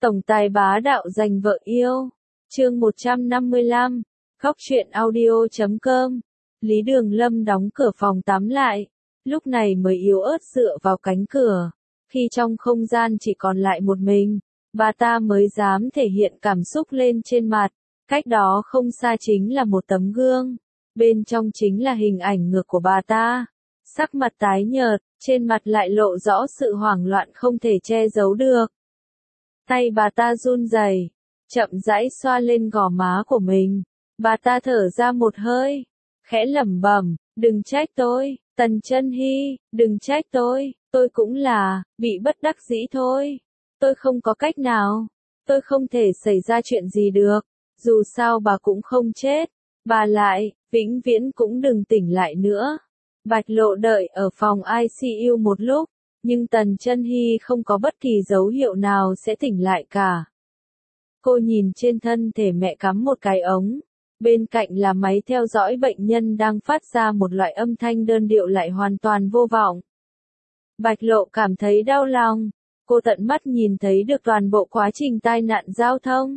Tổng tài bá đạo giành vợ yêu. Chương 155. Khóc chuyện audio.com. Lý Đường Lâm đóng cửa phòng tắm lại. Lúc này mới yếu ớt dựa vào cánh cửa. Khi trong không gian chỉ còn lại một mình, bà ta mới dám thể hiện cảm xúc lên trên mặt. Cách đó không xa chính là một tấm gương. Bên trong chính là hình ảnh ngược của bà ta. Sắc mặt tái nhợt, trên mặt lại lộ rõ sự hoảng loạn không thể che giấu được. Tay bà ta run rẩy, chậm rãi xoa lên gò má của mình. Bà ta thở ra một hơi, khẽ lẩm bẩm, đừng trách tôi, Tần Chân Hy, đừng trách tôi cũng là, bị bất đắc dĩ thôi. Tôi không có cách nào, tôi không thể xảy ra chuyện gì được, dù sao bà cũng không chết, bà lại, vĩnh viễn cũng đừng tỉnh lại nữa. Bạch Lộ đợi ở phòng ICU một lúc, nhưng Tần Chân Hy không có bất kỳ dấu hiệu nào sẽ tỉnh lại cả. Cô nhìn trên thân thể mẹ cắm một cái ống, bên cạnh là máy theo dõi bệnh nhân đang phát ra một loại âm thanh đơn điệu lại hoàn toàn vô vọng. Bạch Lộ cảm thấy đau lòng, cô tận mắt nhìn thấy được toàn bộ quá trình tai nạn giao thông.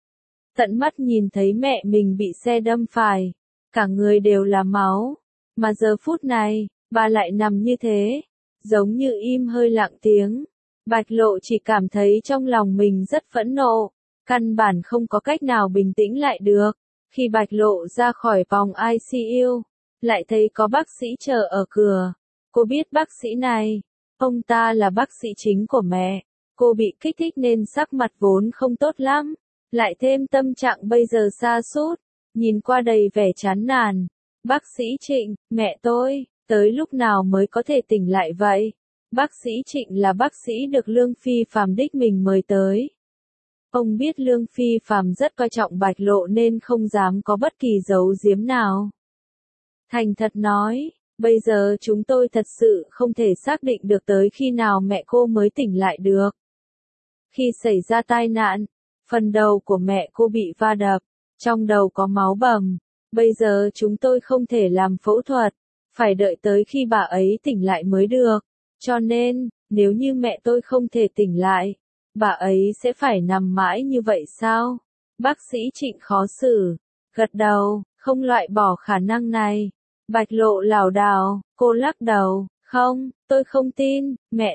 Tận mắt nhìn thấy mẹ mình bị xe đâm phải, cả người đều là máu, mà giờ phút này, bà lại nằm như thế, giống như im hơi lặng tiếng. Bạch Lộ chỉ cảm thấy trong lòng mình rất phẫn nộ, căn bản không có cách nào bình tĩnh lại được. Khi Bạch Lộ ra khỏi phòng ICU, lại thấy có bác sĩ chờ ở cửa. Cô biết bác sĩ này, ông ta là bác sĩ chính của mẹ. Cô bị kích thích nên sắc mặt vốn không tốt lắm, lại thêm tâm trạng bây giờ sa sút, nhìn qua đầy vẻ chán nản. Bác sĩ Trịnh, mẹ tôi, tới lúc nào mới có thể tỉnh lại vậy? Bác sĩ Trịnh là bác sĩ được Lương Phi Phàm đích mình mời tới. Ông biết Lương Phi Phàm rất coi trọng Bạch Lộ nên không dám có bất kỳ giấu giếm nào. Thành thật nói, bây giờ chúng tôi thật sự không thể xác định được tới khi nào mẹ cô mới tỉnh lại được. Khi xảy ra tai nạn, phần đầu của mẹ cô bị va đập, trong đầu có máu bầm. Bây giờ chúng tôi không thể làm phẫu thuật, phải đợi tới khi bà ấy tỉnh lại mới được. Cho nên, nếu như mẹ tôi không thể tỉnh lại, bà ấy sẽ phải nằm mãi như vậy sao? Bác sĩ Trịnh khó xử, gật đầu, không loại bỏ khả năng này. Bạch Lộ lảo đảo, cô lắc đầu, không, tôi không tin,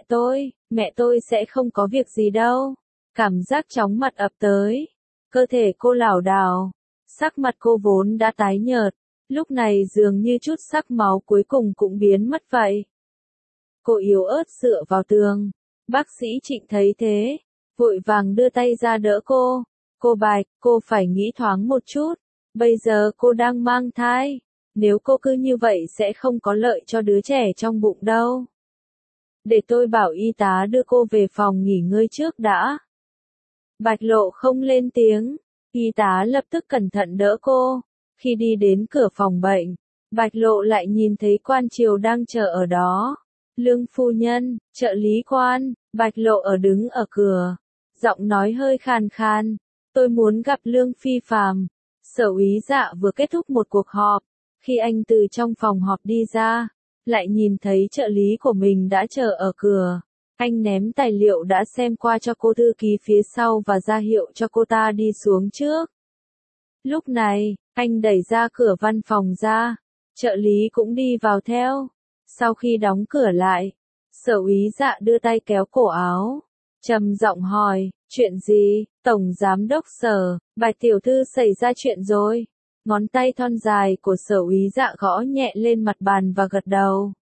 mẹ tôi sẽ không có việc gì đâu. Cảm giác chóng mặt ập tới, cơ thể cô lảo đảo, sắc mặt cô vốn đã tái nhợt, lúc này dường như chút sắc máu cuối cùng cũng biến mất vậy. Cô yếu ớt dựa vào tường, bác sĩ Trịnh thấy thế, vội vàng đưa tay ra đỡ cô. Cô Bạch, cô phải nghĩ thoáng một chút, bây giờ cô đang mang thai, nếu cô cứ như vậy sẽ không có lợi cho đứa trẻ trong bụng đâu. Để tôi bảo y tá đưa cô về phòng nghỉ ngơi trước đã. Bạch Lộ không lên tiếng, y tá lập tức cẩn thận đỡ cô. Khi đi đến cửa phòng bệnh, Bạch Lộ lại nhìn thấy quan triều đang chờ ở đó. Lương phu nhân, trợ lý quan, Bạch Lộ đứng ở cửa, giọng nói hơi khàn khàn, tôi muốn gặp Lương Phi Phàm. Sở úy Dạ vừa kết thúc một cuộc họp, khi anh từ trong phòng họp đi ra, lại nhìn thấy trợ lý của mình đã chờ ở cửa. Anh ném tài liệu đã xem qua cho cô thư ký phía sau và ra hiệu cho cô ta đi xuống trước. Lúc này, anh đẩy ra cửa văn phòng ra, trợ lý cũng đi vào theo. Sau khi đóng cửa lại, Sở úy Dạ đưa tay kéo cổ áo, trầm giọng hỏi, chuyện gì? Tổng giám đốc Sở, Bạch tiểu thư xảy ra chuyện rồi. Ngón tay thon dài của Sở úy Dạ gõ nhẹ lên mặt bàn và gật đầu.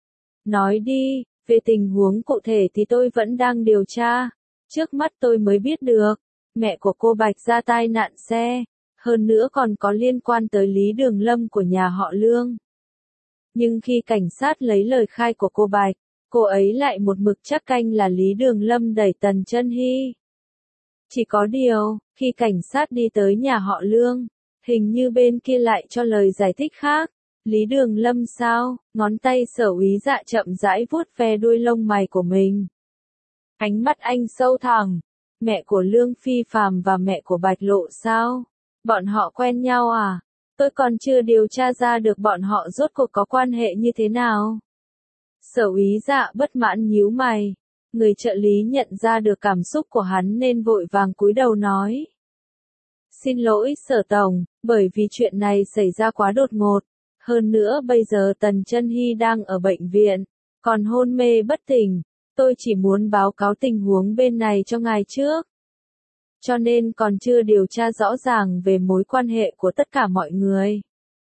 Nói đi, về tình huống cụ thể thì tôi vẫn đang điều tra. Trước mắt tôi mới biết được, mẹ của cô Bạch ra tai nạn xe, hơn nữa còn có liên quan tới Lý Đường Lâm của nhà họ Lương. Nhưng khi cảnh sát lấy lời khai của cô Bạch, cô ấy lại một mực chắc canh là Lý Đường Lâm đẩy Tần Chân Hy. Chỉ có điều, khi cảnh sát đi tới nhà họ Lương, hình như bên kia lại cho lời giải thích khác. Lý Đường Lâm sao? Ngón tay Sở úy Dạ chậm rãi vuốt ve đuôi lông mày của mình. Ánh mắt anh sâu thẳm. Mẹ của Lương Phi Phàm và mẹ của Bạch Lộ sao? Bọn họ quen nhau à? Tôi còn chưa điều tra ra được bọn họ rốt cuộc có quan hệ như thế nào. Sở úy Dạ bất mãn nhíu mày. Người trợ lý nhận ra được cảm xúc của hắn nên vội vàng cúi đầu nói. Xin lỗi Sở Tổng, bởi vì chuyện này xảy ra quá đột ngột. Hơn nữa bây giờ Tần Chân Hy đang ở bệnh viện, còn hôn mê bất tỉnh. Tôi chỉ muốn báo cáo tình huống bên này cho ngài trước. Cho nên còn chưa điều tra rõ ràng về mối quan hệ của tất cả mọi người.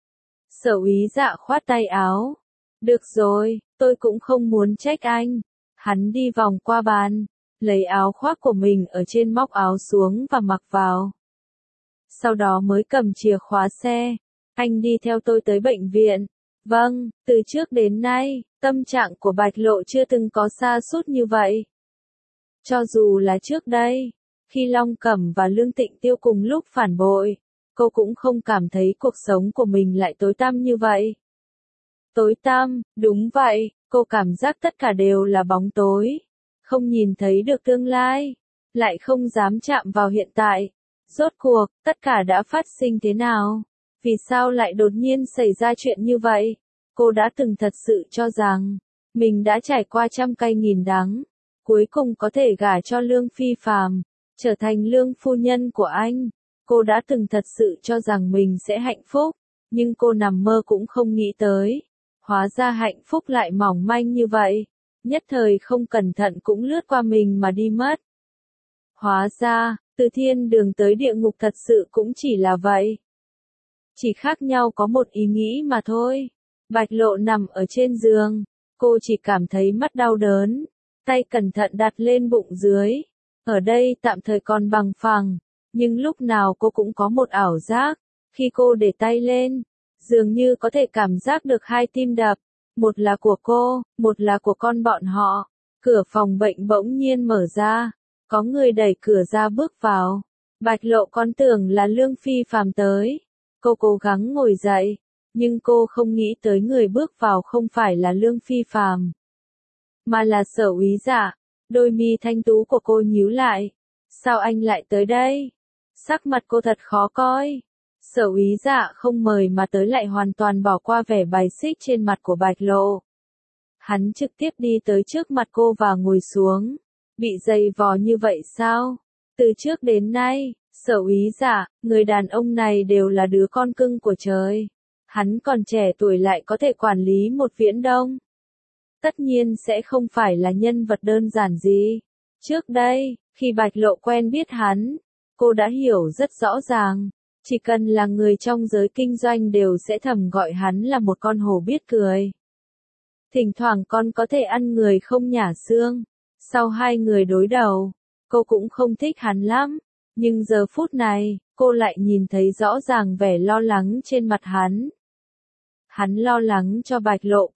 Sở úy Dạ khoát tay áo. Được rồi, tôi cũng không muốn trách anh. Hắn đi vòng qua bàn, lấy áo khoác của mình ở trên móc áo xuống và mặc vào. Sau đó mới cầm chìa khóa xe. Anh đi theo tôi tới bệnh viện. Vâng, từ trước đến nay, tâm trạng của Bạch Lộ chưa từng có sa sút như vậy. Cho dù là trước đây, khi Long Cẩm và Lương Tịnh Tiêu cùng lúc phản bội, cô cũng không cảm thấy cuộc sống của mình lại tối tăm như vậy. Tối tăm, đúng vậy, cô cảm giác tất cả đều là bóng tối. Không nhìn thấy được tương lai, lại không dám chạm vào hiện tại. Rốt cuộc, tất cả đã phát sinh thế nào? Vì sao lại đột nhiên xảy ra chuyện như vậy? Cô đã từng thật sự cho rằng, mình đã trải qua trăm cay nghìn đắng, cuối cùng có thể gả cho Lương Phi Phàm, trở thành Lương phu nhân của anh. Cô đã từng thật sự cho rằng mình sẽ hạnh phúc, nhưng cô nằm mơ cũng không nghĩ tới. Hóa ra hạnh phúc lại mỏng manh như vậy, nhất thời không cẩn thận cũng lướt qua mình mà đi mất. Hóa ra, từ thiên đường tới địa ngục thật sự cũng chỉ là vậy. Chỉ khác nhau có một ý nghĩ mà thôi. Bạch Lộ nằm ở trên giường, cô chỉ cảm thấy mắt đau đớn, tay cẩn thận đặt lên bụng dưới. Ở đây tạm thời còn bằng phẳng, nhưng lúc nào cô cũng có một ảo giác, khi cô để tay lên, dường như có thể cảm giác được hai tim đập, một là của cô, một là của con bọn họ. Cửa phòng bệnh bỗng nhiên mở ra, có người đẩy cửa ra bước vào. Bạch Lộ còn tưởng là Lương Phi Phàm tới. Cô cố gắng ngồi dậy, nhưng cô không nghĩ tới người bước vào không phải là Lương Phi Phàm, mà là Sở úy Dạ. Đôi mi thanh tú của cô nhíu lại. Sao anh lại tới đây? Sắc mặt cô thật khó coi. Sở úy Dạ không mời mà tới lại hoàn toàn bỏ qua vẻ bài xích trên mặt của Bạch Lộ. Hắn trực tiếp đi tới trước mặt cô và ngồi xuống. Bị dày vò như vậy sao? Từ trước đến nay, Sở úy Dạ, người đàn ông này đều là đứa con cưng của trời. Hắn còn trẻ tuổi lại có thể quản lý một viễn đông. Tất nhiên sẽ không phải là nhân vật đơn giản gì. Trước đây, khi Bạch Lộ quen biết hắn, cô đã hiểu rất rõ ràng. Chỉ cần là người trong giới kinh doanh đều sẽ thầm gọi hắn là một con hổ biết cười. Thỉnh thoảng còn có thể ăn người không nhả xương. Sau hai người đối đầu, cô cũng không thích hắn lắm. Nhưng giờ phút này, cô lại nhìn thấy rõ ràng vẻ lo lắng trên mặt hắn. Hắn lo lắng cho Bạch Lộ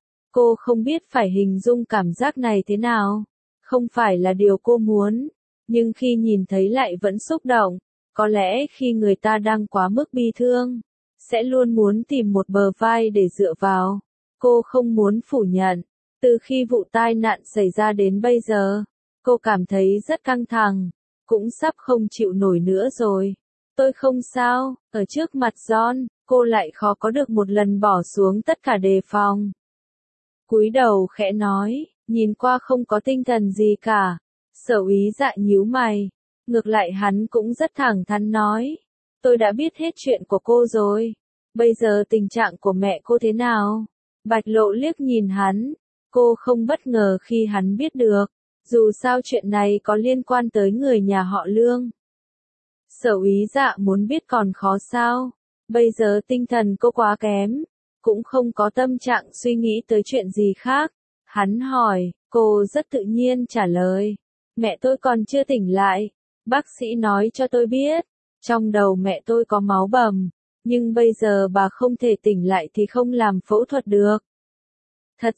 cô không biết phải hình dung cảm giác này thế nào. Không phải là điều cô muốn, nhưng khi nhìn thấy lại vẫn xúc động. Có lẽ khi người ta đang quá mức bi thương, sẽ luôn muốn tìm một bờ vai để dựa vào. Cô không muốn phủ nhận, từ khi vụ tai nạn xảy ra đến bây giờ, cô cảm thấy rất căng thẳng, cũng sắp không chịu nổi nữa rồi. Tôi không sao, ở trước mặt John, cô lại khó có được một lần bỏ xuống tất cả đề phòng. Cúi đầu khẽ nói, nhìn qua không có tinh thần gì cả. Sở úy Dạ nhíu mày. Ngược lại hắn cũng rất thẳng thắn nói. Tôi đã biết hết chuyện của cô rồi. Bây giờ tình trạng của mẹ cô thế nào? Bạch Lộ liếc nhìn hắn. Cô không bất ngờ khi hắn biết được. Dù sao chuyện này có liên quan tới người nhà họ Lương. Sở úy Dạ muốn biết còn khó sao? Bây giờ tinh thần cô quá kém. Cũng không có tâm trạng suy nghĩ tới chuyện gì khác. Hắn hỏi, cô rất tự nhiên trả lời. Mẹ tôi còn chưa tỉnh lại. Bác sĩ nói cho tôi biết, trong đầu mẹ tôi có máu bầm, nhưng bây giờ bà không thể tỉnh lại thì không làm phẫu thuật được. Thật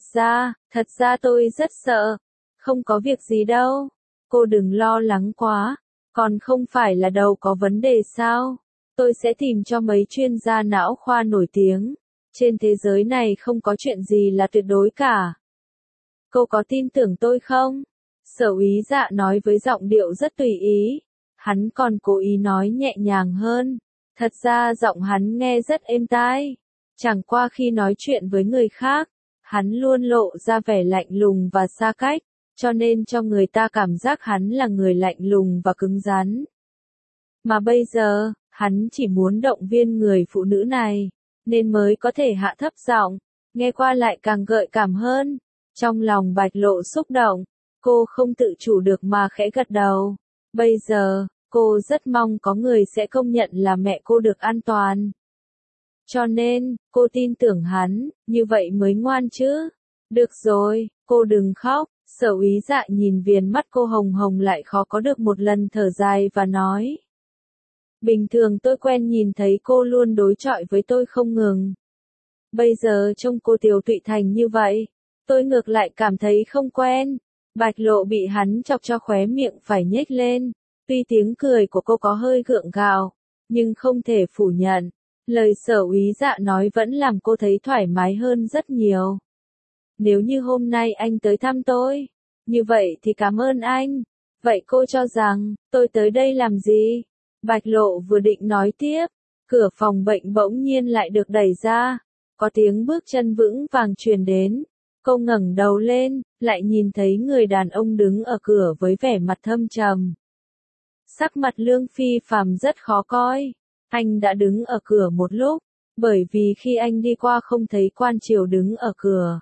ra tôi rất sợ. Không có việc gì đâu. Cô đừng lo lắng quá. Còn không phải là đầu có vấn đề sao? Tôi sẽ tìm cho mấy chuyên gia não khoa nổi tiếng. Trên thế giới này không có chuyện gì là tuyệt đối cả. Cô có tin tưởng tôi không? Sở úy Dạ nói với giọng điệu rất tùy ý. Hắn còn cố ý nói nhẹ nhàng hơn. Thật ra giọng hắn nghe rất êm tai. Chẳng qua khi nói chuyện với người khác, hắn luôn lộ ra vẻ lạnh lùng và xa cách. cho nên cho người ta cảm giác hắn là người lạnh lùng và cứng rắn. Mà bây giờ, hắn chỉ muốn động viên người phụ nữ này, nên mới có thể hạ thấp giọng, nghe qua lại càng gợi cảm hơn. Trong lòng Bạch Lộ xúc động, cô không tự chủ được mà khẽ gật đầu. Bây giờ, cô rất mong có người sẽ công nhận là mẹ cô được an toàn. Cho nên, cô tin tưởng hắn, như vậy mới ngoan chứ. Được rồi, cô đừng khóc. Sở Úy Dạ nhìn viền mắt cô hồng hồng lại khó có được một lần thở dài và nói. Bình thường tôi quen nhìn thấy cô luôn đối chọi với tôi không ngừng. Bây giờ trông cô tiều tụy thành như vậy, tôi ngược lại cảm thấy không quen. Bạch Lộ bị hắn chọc cho khóe miệng phải nhếch lên. Tuy tiếng cười của cô có hơi gượng gạo, nhưng không thể phủ nhận. Lời Sở Úy Dạ nói vẫn làm cô thấy thoải mái hơn rất nhiều. Nếu như hôm nay anh tới thăm tôi, như vậy thì cảm ơn anh. Vậy cô cho rằng, tôi tới đây làm gì? Bạch Lộ vừa định nói tiếp, cửa phòng bệnh bỗng nhiên lại được đẩy ra. Có tiếng bước chân vững vàng truyền đến. Cô ngẩng đầu lên, lại nhìn thấy người đàn ông đứng ở cửa với vẻ mặt thâm trầm. Sắc mặt Lương Phi Phàm rất khó coi. Anh đã đứng ở cửa một lúc, bởi vì khi anh đi qua không thấy Quan Triều đứng ở cửa.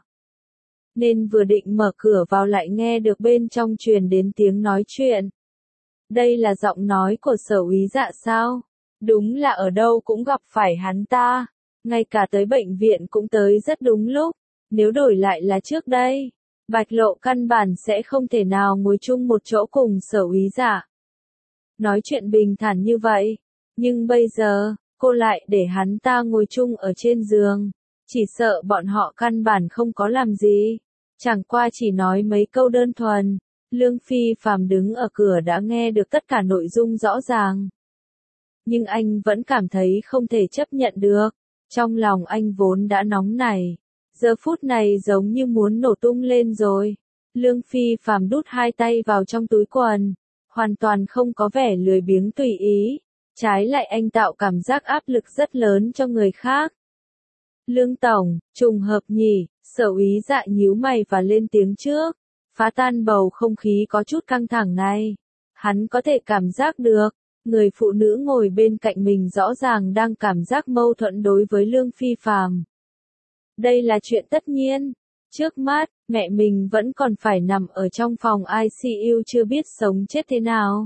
Nên vừa định mở cửa vào lại nghe được bên trong truyền đến tiếng nói chuyện. Đây là giọng nói của Sở Úy Dạ sao? Đúng là ở đâu cũng gặp phải hắn ta. Ngay cả tới bệnh viện cũng tới rất đúng lúc. Nếu đổi lại là trước đây, Bạch Lộ căn bản sẽ không thể nào ngồi chung một chỗ cùng Sở Úy Dạ. Nói chuyện bình thản như vậy, nhưng bây giờ, cô lại để hắn ta ngồi chung ở trên giường. Chỉ sợ bọn họ căn bản không có làm gì. Chẳng qua chỉ nói mấy câu đơn thuần. Lương Phi Phàm đứng ở cửa đã nghe được tất cả nội dung rõ ràng. Nhưng anh vẫn cảm thấy không thể chấp nhận được. Trong lòng anh vốn đã nóng nảy. Giờ phút này giống như muốn nổ tung lên rồi. Lương Phi Phàm đút hai tay vào trong túi quần. Hoàn toàn không có vẻ lười biếng tùy ý. Trái lại anh tạo cảm giác áp lực rất lớn cho người khác. Lương Tổng, trùng hợp nhỉ, Sở Úy Dạ nhíu mày và lên tiếng trước. Phá tan bầu không khí có chút căng thẳng này. Hắn có thể cảm giác được, người phụ nữ ngồi bên cạnh mình rõ ràng đang cảm giác mâu thuẫn đối với Lương Phi Phàm. Đây là chuyện tất nhiên. Trước mắt, mẹ mình vẫn còn phải nằm ở trong phòng ICU chưa biết sống chết thế nào.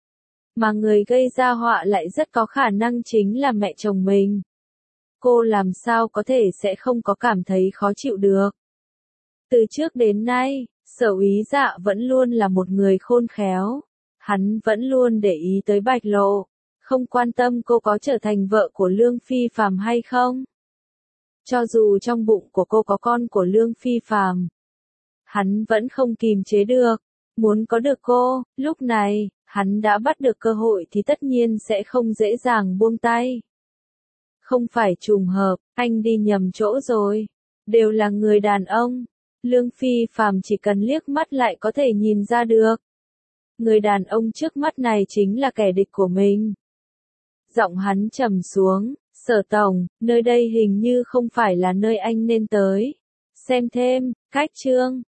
Mà người gây ra họa lại rất có khả năng chính là mẹ chồng mình. Cô làm sao có thể sẽ không có cảm thấy khó chịu được. Từ trước đến nay, Sở Úy Dạ vẫn luôn là một người khôn khéo. Hắn vẫn luôn để ý tới Bạch Lộ, không quan tâm cô có trở thành vợ của Lương Phi Phàm hay không. Cho dù trong bụng của cô có con của Lương Phi Phàm, hắn vẫn không kìm chế được, muốn có được cô. Lúc này, hắn đã bắt được cơ hội thì tất nhiên sẽ không dễ dàng buông tay. Không phải trùng hợp, anh đi nhầm chỗ rồi. Đều là người đàn ông. Lương Phi Phàm chỉ cần liếc mắt lại có thể nhìn ra được. Người đàn ông trước mắt này chính là kẻ địch của mình. Giọng hắn trầm xuống, Sở Tổng, nơi đây hình như không phải là nơi anh nên tới. Xem thêm, cách chương.